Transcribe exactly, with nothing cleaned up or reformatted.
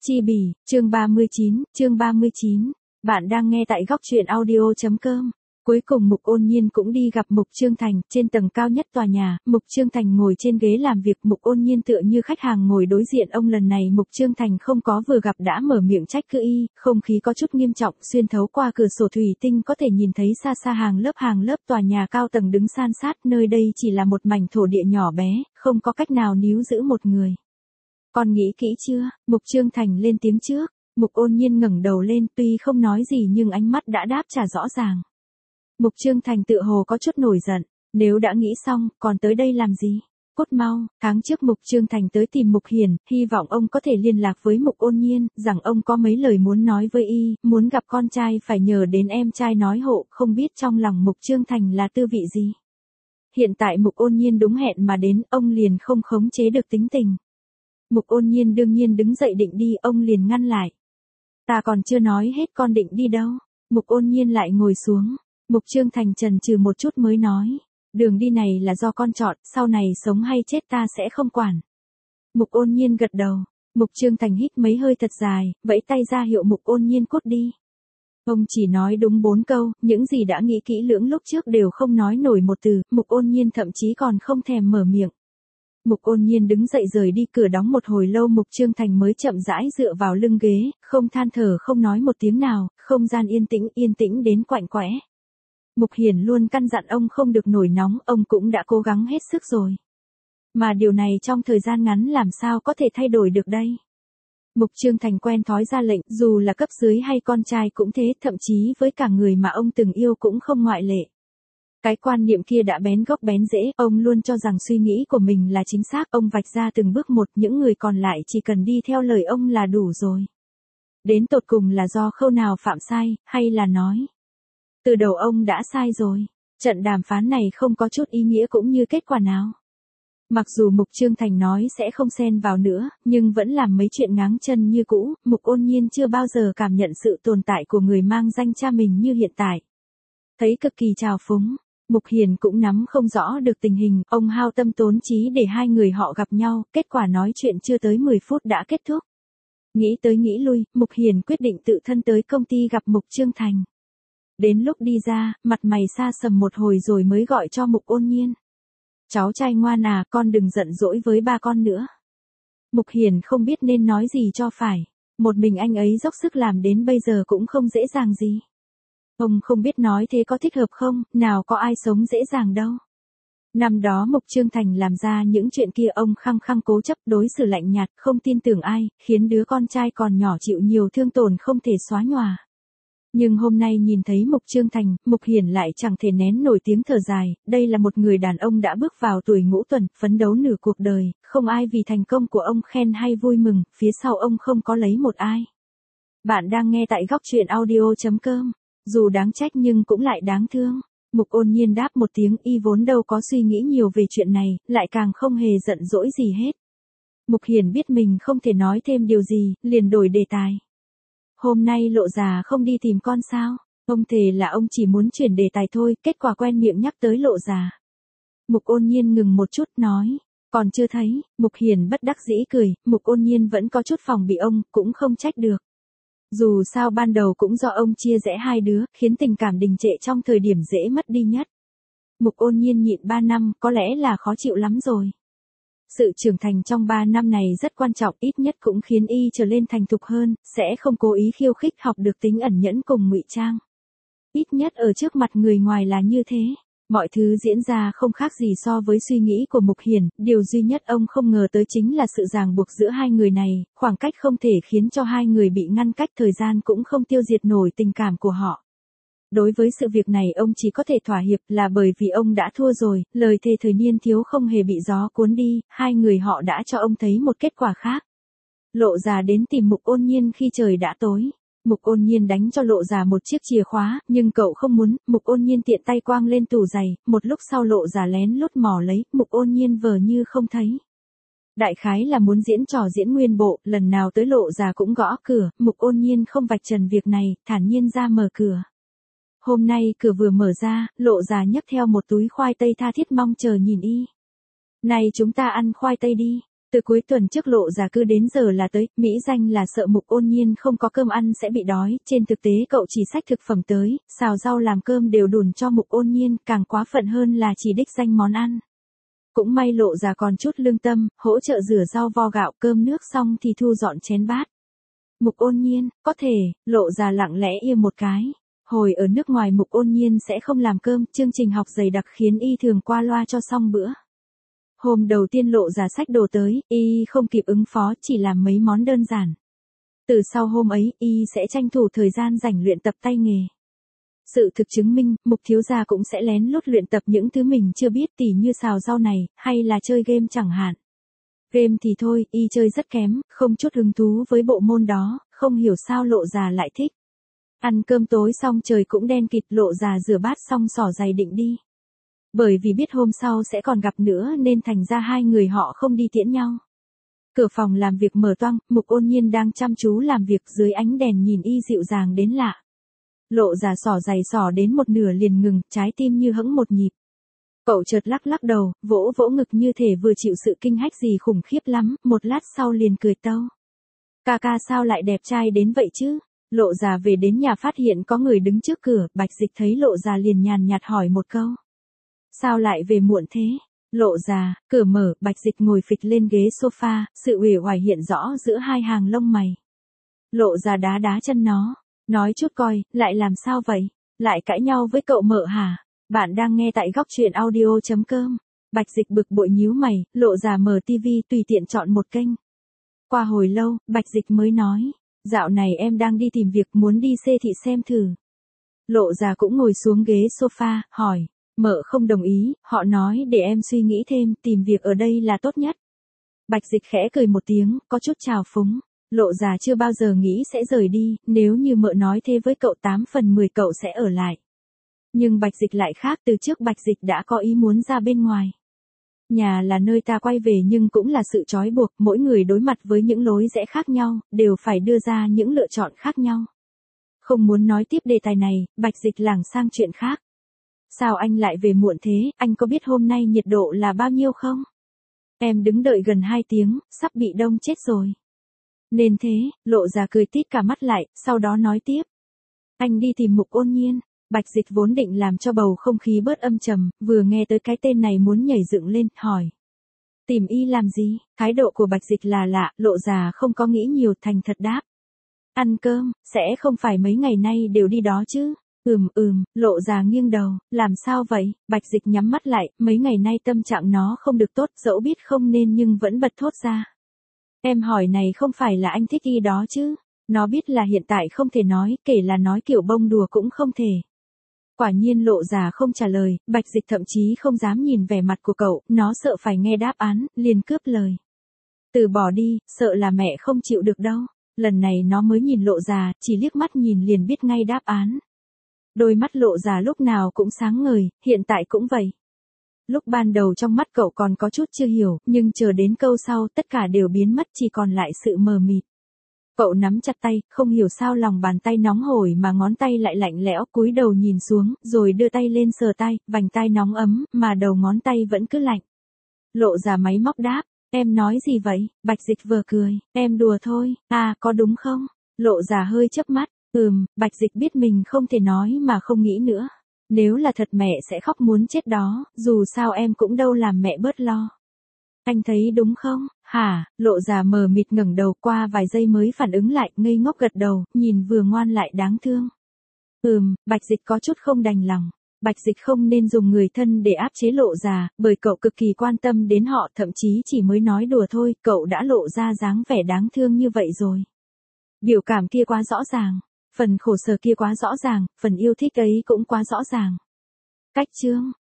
Chi bì, chương ba mươi chín, chương ba mươi chín. Bạn đang nghe tại góc truyện audio.com. Cuối cùng Mục Ôn Nhiên cũng đi gặp Mục Trương Thành, trên tầng cao nhất tòa nhà, Mục Trương Thành ngồi trên ghế làm việc, Mục Ôn Nhiên tựa như khách hàng ngồi đối diện ông. Lần này Mục Trương Thành không có vừa gặp đã mở miệng trách cứ y, không khí có chút nghiêm trọng, xuyên thấu qua cửa sổ thủy tinh có thể nhìn thấy xa xa hàng lớp hàng lớp tòa nhà cao tầng đứng san sát, nơi đây chỉ là một mảnh thổ địa nhỏ bé, không có cách nào níu giữ một người. Con nghĩ kỹ chưa? Mục Trương Thành lên tiếng trước. Mục Ôn Nhiên ngẩng đầu lên, tuy không nói gì nhưng ánh mắt đã đáp trả rõ ràng. Mục Trương Thành tựa hồ có chút nổi giận, nếu đã nghĩ xong, còn tới đây làm gì? Cút mau. Tháng trước Mục Trương Thành tới tìm Mục Hiền, hy vọng ông có thể liên lạc với Mục Ôn Nhiên, rằng ông có mấy lời muốn nói với y, muốn gặp con trai phải nhờ đến em trai nói hộ, không biết trong lòng Mục Trương Thành là tư vị gì. Hiện tại Mục Ôn Nhiên đúng hẹn mà đến, ông liền không khống chế được tính tình. Mục Ôn Nhiên đương nhiên đứng dậy định đi, ông liền ngăn lại. Ta còn chưa nói hết con định đi đâu. Mục Ôn Nhiên lại ngồi xuống. Mục Trương Thành chần chừ một chút mới nói. Đường đi này là do con chọn, sau này sống hay chết ta sẽ không quản. Mục Ôn Nhiên gật đầu. Mục Trương Thành hít mấy hơi thật dài, vẫy tay ra hiệu Mục Ôn Nhiên cút đi. Ông chỉ nói đúng bốn câu, những gì đã nghĩ kỹ lưỡng lúc trước đều không nói nổi một từ, Mục Ôn Nhiên thậm chí còn không thèm mở miệng. Mục Ôn Nhiên đứng dậy rời đi, cửa đóng một hồi lâu Mục Trương Thành mới chậm rãi dựa vào lưng ghế, không than thở không nói một tiếng nào, không gian yên tĩnh yên tĩnh đến quạnh quẽ. Mục Hiền luôn căn dặn ông không được nổi nóng, ông cũng đã cố gắng hết sức rồi. Mà điều này trong thời gian ngắn làm sao có thể thay đổi được đây? Mục Trương Thành quen thói ra lệnh, dù là cấp dưới hay con trai cũng thế, thậm chí với cả người mà ông từng yêu cũng không ngoại lệ. Cái quan niệm kia đã bén gốc bén rễ, ông luôn cho rằng suy nghĩ của mình là chính xác, ông vạch ra từng bước một, những người còn lại chỉ cần đi theo lời ông là đủ rồi. Đến tột cùng là do khâu nào phạm sai, hay là nói. Từ đầu ông đã sai rồi, trận đàm phán này không có chút ý nghĩa cũng như kết quả nào. Mặc dù Mục Trương Thành nói sẽ không xen vào nữa, nhưng vẫn làm mấy chuyện ngáng chân như cũ, Mục Ôn Nhiên chưa bao giờ cảm nhận sự tồn tại của người mang danh cha mình như hiện tại. Thấy cực kỳ trào phúng. Mục Hiền cũng nắm không rõ được tình hình, ông hao tâm tốn trí để hai người họ gặp nhau, kết quả nói chuyện chưa tới mười phút đã kết thúc. Nghĩ tới nghĩ lui, Mục Hiền quyết định tự thân tới công ty gặp Mục Trương Thành. Đến lúc đi ra, mặt mày xa sầm một hồi rồi mới gọi cho Mục Ôn Nhiên. Cháu trai ngoan à, con đừng giận dỗi với ba con nữa. Mục Hiền không biết nên nói gì cho phải, một mình anh ấy dốc sức làm đến bây giờ cũng không dễ dàng gì. Ông không biết nói thế có thích hợp không, nào có ai sống dễ dàng đâu. Năm đó Mục Trương Thành làm ra những chuyện kia, ông khăng khăng cố chấp, đối xử lạnh nhạt, không tin tưởng ai, khiến đứa con trai còn nhỏ chịu nhiều thương tổn không thể xóa nhòa. Nhưng hôm nay nhìn thấy Mục Trương Thành, Mục Hiền lại chẳng thể nén nổi tiếng thở dài, đây là một người đàn ông đã bước vào tuổi ngũ tuần, phấn đấu nửa cuộc đời, không ai vì thành công của ông khen hay vui mừng, phía sau ông không có lấy một ai. Bạn đang nghe tại góc truyện audio.com. Dù đáng trách nhưng cũng lại đáng thương. Mục Ôn Nhiên đáp một tiếng, y vốn đâu có suy nghĩ nhiều về chuyện này, lại càng không hề giận dỗi gì hết. Mục Hiền biết mình không thể nói thêm điều gì, liền đổi đề tài. Hôm nay Lộ già không đi tìm con sao? Ông thề là ông chỉ muốn chuyển đề tài thôi, kết quả quen miệng nhắc tới Lộ già. Mục Ôn Nhiên ngừng một chút, nói, còn chưa thấy. Mục Hiền bất đắc dĩ cười, Mục Ôn Nhiên vẫn có chút phòng bị ông, cũng không trách được. Dù sao ban đầu cũng do ông chia rẽ hai đứa, khiến tình cảm đình trệ trong thời điểm dễ mất đi nhất. Mục Ôn Nhiên nhịn ba năm, có lẽ là khó chịu lắm rồi. Sự trưởng thành trong ba năm này rất quan trọng, ít nhất cũng khiến y trở lên thành thục hơn, sẽ không cố ý khiêu khích, học được tính ẩn nhẫn cùng ngụy trang. Ít nhất ở trước mặt người ngoài là như thế. Mọi thứ diễn ra không khác gì so với suy nghĩ của Mục Hiền, điều duy nhất ông không ngờ tới chính là sự ràng buộc giữa hai người này, khoảng cách không thể khiến cho hai người bị ngăn cách, thời gian cũng không tiêu diệt nổi tình cảm của họ. Đối với sự việc này ông chỉ có thể thỏa hiệp, là bởi vì ông đã thua rồi, lời thề thời niên thiếu không hề bị gió cuốn đi, hai người họ đã cho ông thấy một kết quả khác. Lộ già đến tìm Mục Ôn Nhiên khi trời đã tối. Mục Ôn Nhiên đánh cho Lộ già một chiếc chìa khóa, nhưng cậu không muốn, Mục Ôn Nhiên tiện tay quang lên tủ giày, một lúc sau Lộ già lén lút mò lấy, Mục Ôn Nhiên vờ như không thấy. Đại khái là muốn diễn trò diễn nguyên bộ, lần nào tới Lộ già cũng gõ cửa, Mục Ôn Nhiên không vạch trần việc này, thản nhiên ra mở cửa. Hôm nay cửa vừa mở ra, Lộ già nhấc theo một túi khoai tây tha thiết mong chờ nhìn y. Này chúng ta ăn khoai tây đi. Từ cuối tuần trước Lộ Già cứ đến giờ là tới, mỹ danh là sợ Mục Ôn Nhiên không có cơm ăn sẽ bị đói, trên thực tế cậu chỉ xách thực phẩm tới, xào rau làm cơm đều đùn cho Mục Ôn Nhiên, càng quá phận hơn là chỉ đích danh món ăn. Cũng may Lộ Già còn chút lương tâm, hỗ trợ rửa rau vo gạo cơm nước xong thì thu dọn chén bát. Mục Ôn Nhiên, có thể, Lộ Già lặng lẽ im một cái. Hồi ở nước ngoài Mục Ôn Nhiên sẽ không làm cơm, chương trình học dày đặc khiến y thường qua loa cho xong bữa. Hôm đầu tiên Lộ Già xách đồ tới, y không kịp ứng phó, chỉ làm mấy món đơn giản. Từ sau hôm ấy, y sẽ tranh thủ thời gian rảnh luyện tập tay nghề. Sự thực chứng minh, Mục thiếu gia cũng sẽ lén lút luyện tập những thứ mình chưa biết, tỉ như xào rau này, hay là chơi game chẳng hạn. Game thì thôi, y chơi rất kém, không chút hứng thú với bộ môn đó, không hiểu sao Lộ Già lại thích. Ăn cơm tối xong trời cũng đen kịt, Lộ Già rửa bát xong xỏ giày định đi. Bởi vì biết hôm sau sẽ còn gặp nữa nên thành ra hai người họ không đi tiễn nhau. Cửa phòng làm việc mở toang, Mục Ôn Nhiên đang chăm chú làm việc dưới ánh đèn nhìn y dịu dàng đến lạ. Lộ Già xỏ giày xỏ đến một nửa liền ngừng, trái tim như hững một nhịp. Cậu chợt lắc lắc đầu, vỗ vỗ ngực như thể vừa chịu sự kinh hách gì khủng khiếp lắm, một lát sau liền cười tâu. Ca ca sao lại đẹp trai đến vậy chứ? Lộ Già về đến nhà phát hiện có người đứng trước cửa, Bạch Dịch thấy Lộ Già liền nhàn nhạt hỏi một câu. Sao lại về muộn thế? Lộ Già, cửa mở, Bạch Dịch ngồi phịch lên ghế sofa, sự uể oải hiện rõ giữa hai hàng lông mày. Lộ Già đá đá chân nó, nói chút coi, lại làm sao vậy? Lại cãi nhau với cậu mợ hả? Bạn đang nghe tại góc truyện audio chấm com. Bạch Dịch bực bội nhíu mày, Lộ Già mở tivi tùy tiện chọn một kênh. Qua hồi lâu, Bạch Dịch mới nói, dạo này em đang đi tìm việc, muốn đi xê thị xem thử. Lộ Già cũng ngồi xuống ghế sofa, hỏi, mợ không đồng ý, họ nói để em suy nghĩ thêm, tìm việc ở đây là tốt nhất. Bạch Dịch khẽ cười một tiếng, có chút trào phúng. Lộ Già chưa bao giờ nghĩ sẽ rời đi, nếu như mợ nói thế với cậu tám phần mười cậu sẽ ở lại. Nhưng Bạch Dịch lại khác, từ trước Bạch Dịch đã có ý muốn ra bên ngoài. Nhà là nơi ta quay về nhưng cũng là sự trói buộc, mỗi người đối mặt với những lối rẽ khác nhau, đều phải đưa ra những lựa chọn khác nhau. Không muốn nói tiếp đề tài này, Bạch Dịch lảng sang chuyện khác. Sao anh lại về muộn thế, anh có biết hôm nay nhiệt độ là bao nhiêu không? Em đứng đợi gần hai tiếng, sắp bị đông chết rồi. Nên thế, Lộ Già cười tít cả mắt lại, sau đó nói tiếp. Anh đi tìm Mục Ôn Nhiên. Bạch Dịch vốn định làm cho bầu không khí bớt âm trầm, vừa nghe tới cái tên này muốn nhảy dựng lên, hỏi. Tìm y làm gì? Thái độ của Bạch Dịch là lạ, Lộ Già không có nghĩ nhiều, thành thật đáp. Ăn cơm, sẽ không phải mấy ngày nay đều đi đó chứ? Ừm ừm, Lộ Già nghiêng đầu, làm sao vậy? Bạch Dịch nhắm mắt lại, mấy ngày nay tâm trạng nó không được tốt, dẫu biết không nên nhưng vẫn bật thốt ra. Em hỏi này không phải là anh thích y đó chứ? Nó biết là hiện tại không thể nói, kể là nói kiểu bông đùa cũng không thể. Quả nhiên Lộ Già không trả lời, Bạch Dịch thậm chí không dám nhìn vẻ mặt của cậu, nó sợ phải nghe đáp án, liền cướp lời. Từ bỏ đi, sợ là mẹ không chịu được đâu. Lần này nó mới nhìn Lộ Già, chỉ liếc mắt nhìn liền biết ngay đáp án. Đôi mắt Lộ Già lúc nào cũng sáng ngời, hiện tại cũng vậy. Lúc ban đầu trong mắt cậu còn có chút chưa hiểu, nhưng chờ đến câu sau tất cả đều biến mất, chỉ còn lại sự mờ mịt. Cậu nắm chặt tay, không hiểu sao lòng bàn tay nóng hổi mà ngón tay lại lạnh lẽo, cúi đầu nhìn xuống, rồi đưa tay lên sờ tay, vành tay nóng ấm, mà đầu ngón tay vẫn cứ lạnh. Lộ Già máy móc đáp, em nói gì vậy? Bạch Dịch vừa cười, em đùa thôi, à có đúng không? Lộ Già hơi chớp mắt, ừm, Bạch Dịch biết mình không thể nói mà không nghĩ nữa. Nếu là thật mẹ sẽ khóc muốn chết đó, dù sao em cũng đâu làm mẹ bớt lo. Anh thấy đúng không? Hả? Lộ Già mờ mịt ngẩng đầu, qua vài giây mới phản ứng lại, ngây ngốc gật đầu, nhìn vừa ngoan lại đáng thương. Ừm, Bạch Dịch có chút không đành lòng. Bạch Dịch không nên dùng người thân để áp chế Lộ Già, bởi cậu cực kỳ quan tâm đến họ, thậm chí chỉ mới nói đùa thôi, cậu đã lộ ra dáng vẻ đáng thương như vậy rồi. Biểu cảm kia quá rõ ràng, phần khổ sở kia quá rõ ràng, phần yêu thích ấy cũng quá rõ ràng. Cách chương